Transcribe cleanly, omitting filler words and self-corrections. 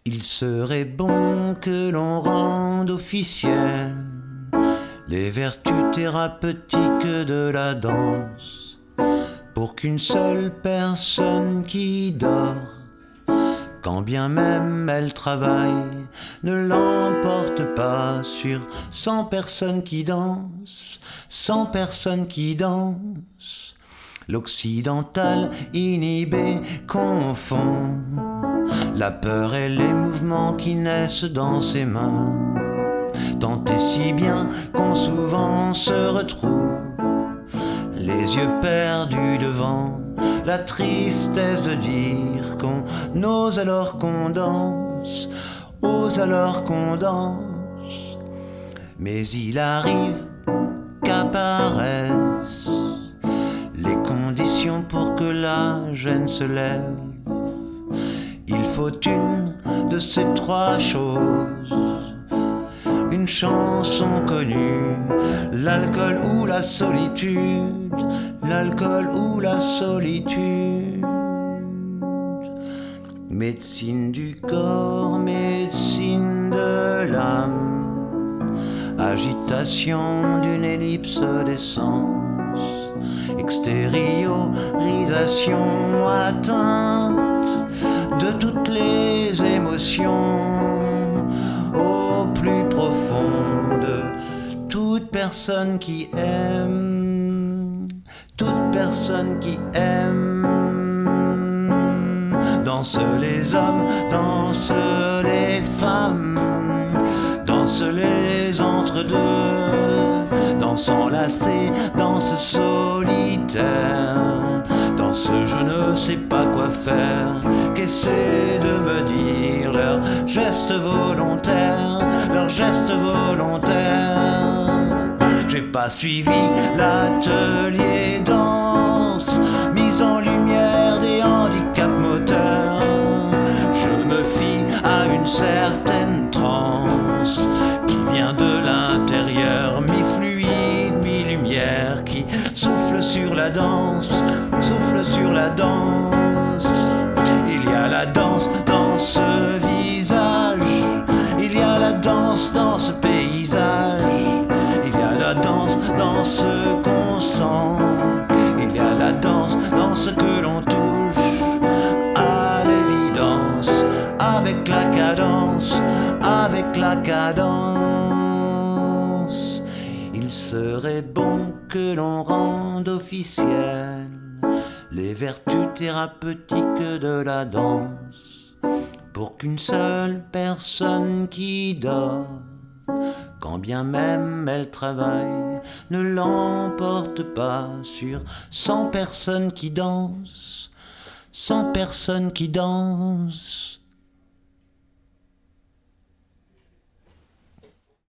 Il serait bon que l'on rende officielles les vertus thérapeutiques de la danse, pour qu'une seule personne qui dort, quand bien même elle travaille, ne l'emporte pas sur 100 personnes qui dansent, 100 personnes qui dansent. L'occidental inhibé confond la peur et les mouvements qui naissent dans ses mains, tant et si bien qu'on souvent se retrouve les yeux perdus devant la tristesse de dire qu'on ose alors qu'on danse, ose alors qu'on danse. Mais il arrive qu'apparaissent les conditions pour que la gêne se lève. Il faut une de ces trois choses, une chanson connue, l'alcool ou la solitude, l'alcool ou la solitude. Médecine du corps, médecine de l'âme, agitation d'une ellipse d'essence, extériorisation, atteinte de toutes les émotions au plus profond de toute personne qui aime, toute personne qui aime. Dansent les hommes, dansent les femmes, dansent les entre-deux, dansent enlacés, dansent solitaires, dansent je ne sais pas quoi faire, qu'essaient de me dire leurs gestes volontaires, leurs gestes volontaires. J'ai pas suivi l'atelier danse, mise en lumière des handicaps moteurs. Je me fie à une certaine transe qui vient de l'intérieur, mi-fluide, mi-lumière, qui souffle sur la danse, souffle sur la danse. Il y a la danse dans ce visage, il y a la danse dans ce paysage, il y a la danse dans ce qu'on sent, il y a la danse dans ce que l'on touche, à l'évidence, avec la cadence, avec la cadence. Il serait bon que l'on rende officielles les vertus thérapeutiques de la danse, pour qu'une seule personne qui dort, quand bien même elle travaille, ne l'emporte pas sur 100 personnes qui dansent, 100 personnes qui dansent.